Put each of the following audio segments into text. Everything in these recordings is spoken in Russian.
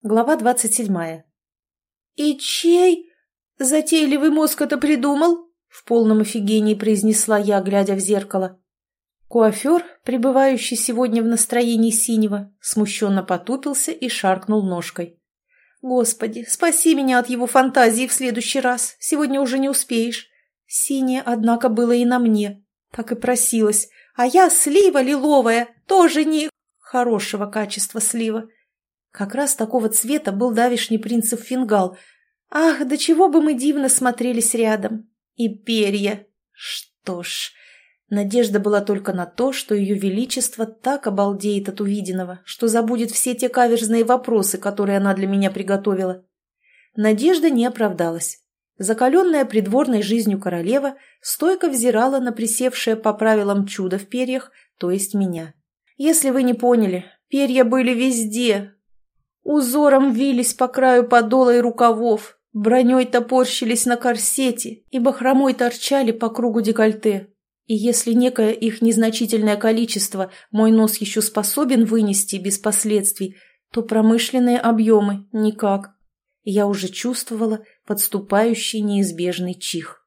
Глава 27. «И чей затейливый мозг это придумал?» — в полном офигении произнесла я, глядя в зеркало. Куафер, пребывающий сегодня в настроении синего, смущенно потупился и шаркнул ножкой. «Господи, спаси меня от его фантазии в следующий раз, сегодня уже не успеешь. Синее, однако, было и на мне, так и просилось, а я слива лиловая, тоже не хорошего качества слива. Как раз такого цвета был давишний принцев фингал. Ах, до чего бы мы дивно смотрелись рядом. И перья. Что ж, надежда была только на то, что ее величество так обалдеет от увиденного, что забудет все те каверзные вопросы, которые она для меня приготовила. Надежда не оправдалась. Закаленная придворной жизнью королева стойко взирала на присевшее по правилам чудо в перьях, то есть меня. Если вы не поняли, перья были везде. Узором вились по краю подола и рукавов, броней топорщились на корсете и бахромой торчали по кругу декольте. И если некое их незначительное количество мой нос еще способен вынести без последствий, то промышленные объемы никак. Я уже чувствовала подступающий неизбежный чих.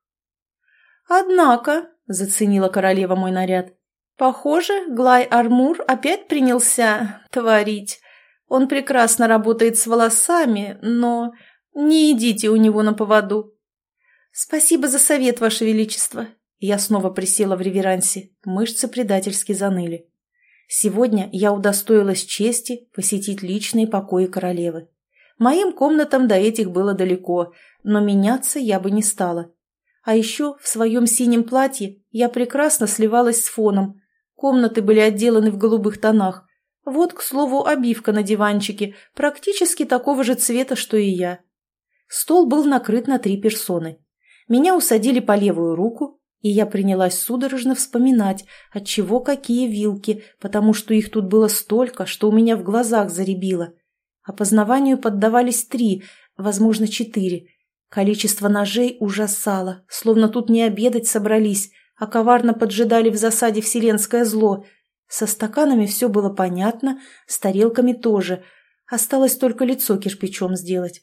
«Однако», — заценила королева мой наряд, — «похоже, Глай-Армур опять принялся творить. Он прекрасно работает с волосами, но не идите у него на поводу». «Спасибо за совет, Ваше Величество». Я снова присела в реверансе, мышцы предательски заныли. Сегодня я удостоилась чести посетить личные покои королевы. Моим комнатам до этих было далеко, но меняться я бы не стала. А еще в своем синем платье я прекрасно сливалась с фоном. Комнаты были отделаны в голубых тонах. Вот, к слову, обивка на диванчике, практически такого же цвета, что и я. Стол был накрыт на 3 персоны. Меня усадили по левую руку, и я принялась судорожно вспоминать, отчего какие вилки, потому что их тут было столько, что у меня в глазах зарябило. Опознаванию поддавались 3, возможно, 4. Количество ножей ужасало, словно тут не обедать собрались, а коварно поджидали в засаде вселенское зло. Со стаканами все было понятно, с тарелками тоже. Осталось только лицо кирпичом сделать.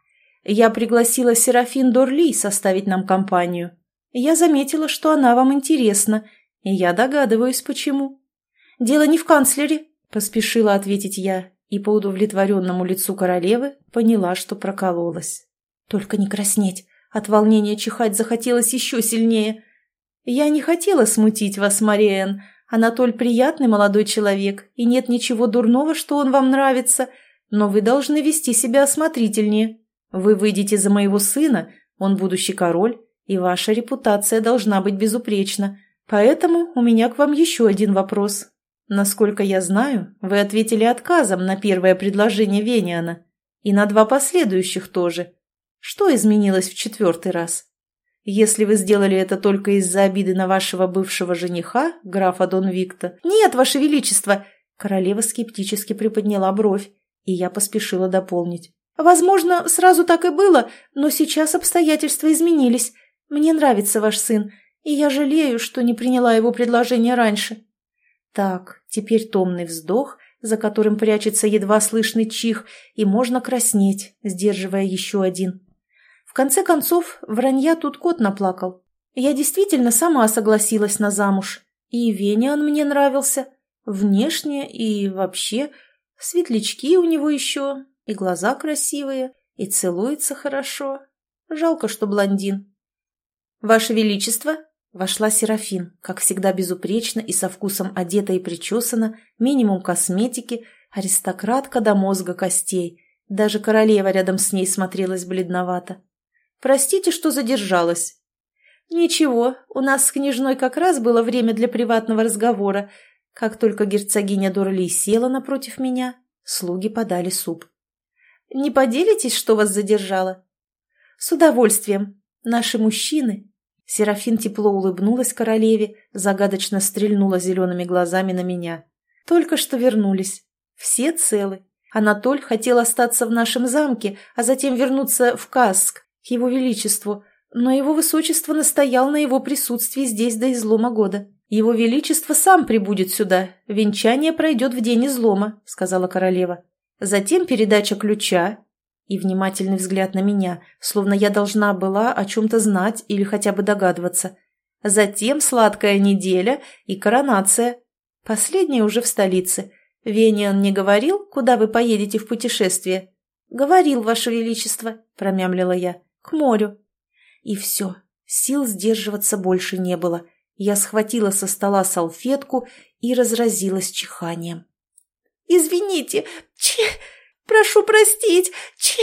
Я пригласила Серафин Дорли составить нам компанию. Я заметила, что она вам интересна, и я догадываюсь, почему. «Дело не в канцлере», — поспешила ответить я, и по удовлетворенному лицу королевы поняла, что прокололась. Только не краснеть, от волнения чихать захотелось еще сильнее. «Я не хотела смутить вас, Мариэн. Анатоль приятный молодой человек, и нет ничего дурного, что он вам нравится, но вы должны вести себя осмотрительнее. Вы выйдете за моего сына, он будущий король, и ваша репутация должна быть безупречна. Поэтому у меня к вам еще один вопрос. Насколько я знаю, вы ответили отказом на первое предложение Вениана, и на 2 последующих тоже. Что изменилось в 4-й раз? Если вы сделали это только из-за обиды на вашего бывшего жениха, графа Дон Викто...» «Нет, Ваше Величество!» Королева скептически приподняла бровь, и я поспешила дополнить. «Возможно, сразу так и было, но сейчас обстоятельства изменились. Мне нравится ваш сын, и я жалею, что не приняла его предложение раньше». Так, теперь томный вздох, за которым прячется едва слышный чих, и можно краснеть, сдерживая еще один. В конце концов, вранья тут кот наплакал. Я действительно сама согласилась на замуж. И Вениан мне нравился. Внешне и вообще. Светлячки у него еще, и глаза красивые, и целуется хорошо. Жалко, что блондин. «Ваше Величество!» Вошла Серафин, как всегда безупречно и со вкусом одета и причесана, минимум косметики, аристократка до мозга костей. Даже королева рядом с ней смотрелась бледновато. «Простите, что задержалась». «Ничего, у нас с княжной как раз было время для приватного разговора. Как только герцогиня Дорли села напротив меня, слуги подали суп». «Не поделитесь, что вас задержало?» «С удовольствием. Наши мужчины...» Серафин тепло улыбнулась королеве, загадочно стрельнула зелеными глазами на меня. «Только что вернулись. Все целы. Анатоль хотел остаться в нашем замке, а затем вернуться в Касск, к его величеству, но его высочество настоял на его присутствии здесь до излома года. Его величество сам прибудет сюда, венчание пройдет в день излома», — сказала королева. затем передача ключа и внимательный взгляд на меня, словно я должна была о чем-то знать или хотя бы догадываться. Затем сладкая неделя и коронация. Последняя уже в столице. Вениан не говорил, куда вы поедете в путешествие? Говорил, Ваше Величество, промямлила я, к морю. И все, сил сдерживаться больше не было. Я схватила со стола салфетку и разразилась чиханием. «Извините, прошу простить,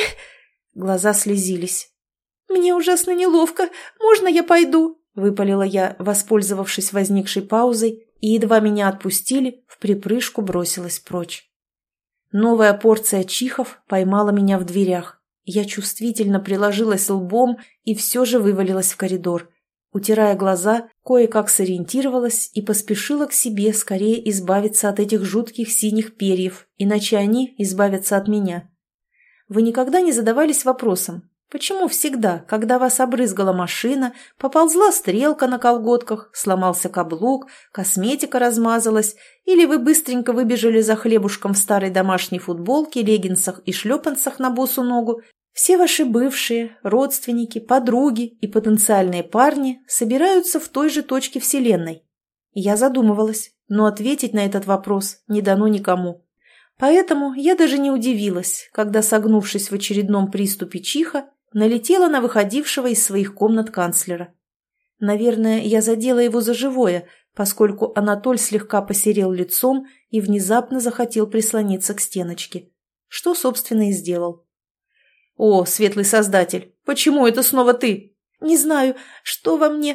Глаза слезились. «Мне ужасно неловко. Можно я пойду?» – выпалила я, воспользовавшись возникшей паузой, и едва меня отпустили, вприпрыжку бросилась прочь. Новая порция чихов поймала меня в дверях. Я чувствительно приложилась лбом и все же вывалилась в коридор. Утирая глаза, кое-как сориентировалась и поспешила к себе скорее избавиться от этих жутких синих перьев, иначе они избавятся от меня. Вы никогда не задавались вопросом, почему всегда, когда вас обрызгала машина, поползла стрелка на колготках, сломался каблук, косметика размазалась, или вы быстренько выбежали за хлебушком в старой домашней футболке, леггинсах и шлепанцах на босу ногу, все ваши бывшие, родственники, подруги и потенциальные парни собираются в той же точке Вселенной? Я задумывалась, но ответить на этот вопрос не дано никому. Поэтому я даже не удивилась, когда, согнувшись в очередном приступе чиха, налетела на выходившего из своих комнат канцлера. Наверное, я задела его за живое, поскольку Анатоль слегка посерел лицом и внезапно захотел прислониться к стеночке. Что, собственно, и сделал. «О, светлый создатель, почему это снова ты?» «Не знаю, что во мне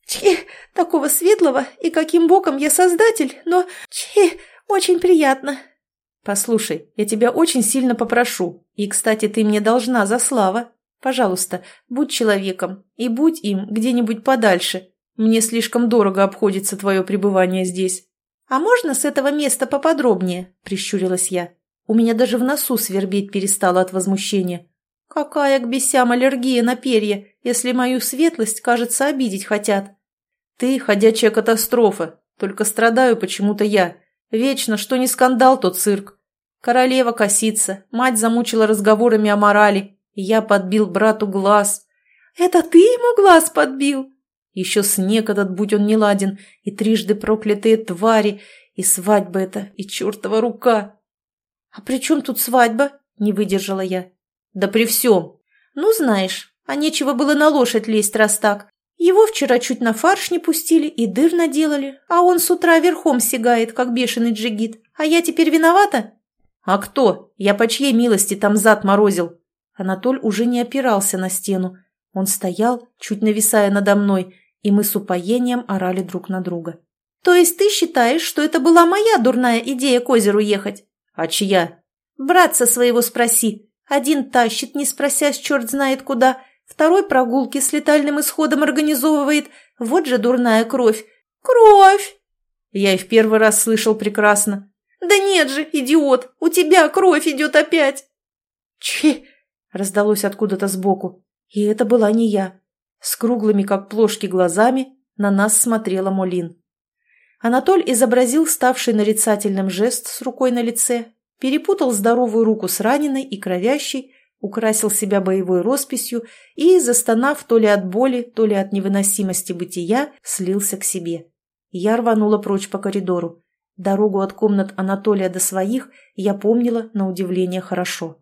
такого светлого и каким боком я создатель, но очень приятно». «Послушай, я тебя очень сильно попрошу, и, кстати, ты мне должна за Слава. Пожалуйста, будь человеком и будь им где-нибудь подальше. Мне слишком дорого обходится твое пребывание здесь». «А можно с этого места поподробнее?» – прищурилась я. У меня даже в носу свербеть перестало от возмущения. «Какая к бесям аллергия на перья, если мою светлость, кажется, обидеть хотят?» «Ты ходячая катастрофа, только страдаю почему-то я. Вечно, что не скандал, то цирк. Королева косится, мать замучила разговорами о морали, и я подбил брату глаз». «Это ты ему глаз подбил?» «Еще снег этот, будь он неладен, и трижды проклятые твари, и свадьба эта, и чертова рука». «А при чем тут свадьба?» – не выдержала я. «Да при всем». «Ну, знаешь, а нечего было на лошадь лезть, раз так. Его вчера чуть на фарш не пустили и дыр наделали, а он с утра верхом сигает, как бешеный джигит. А я теперь виновата?» «А кто? Я по чьей милости там зад морозил?» Анатоль уже не опирался на стену. Он стоял, чуть нависая надо мной, и мы с упоением орали друг на друга. «То есть ты считаешь, что это была моя дурная идея к озеру ехать?» «А чья?» «Братца своего спроси. Один тащит, не спросясь, черт знает куда, второй прогулки с летальным исходом организовывает. Вот же дурная кровь». «Кровь!» Я и в первый раз слышал прекрасно. «Да нет же, идиот, у тебя кровь идет опять!» Раздалось откуда-то сбоку. И это была не я. С круглыми, как плошки, глазами на нас смотрела Молин. Анатоль изобразил ставший нарицательным жест с рукой на лице, перепутал здоровую руку с раненой и кровящей, украсил себя боевой росписью и, застонав то ли от боли, то ли от невыносимости бытия, слился к себе. Я рванула прочь по коридору. Дорогу от комнат Анатолия до своих я помнила на удивление хорошо.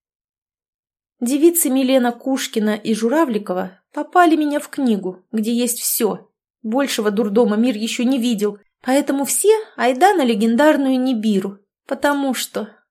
Девицы Милена Кушкина и Журавликова попали меня в книгу, где есть все. Большего дурдома мир еще не видел, поэтому все айда на легендарную Нибиру, потому что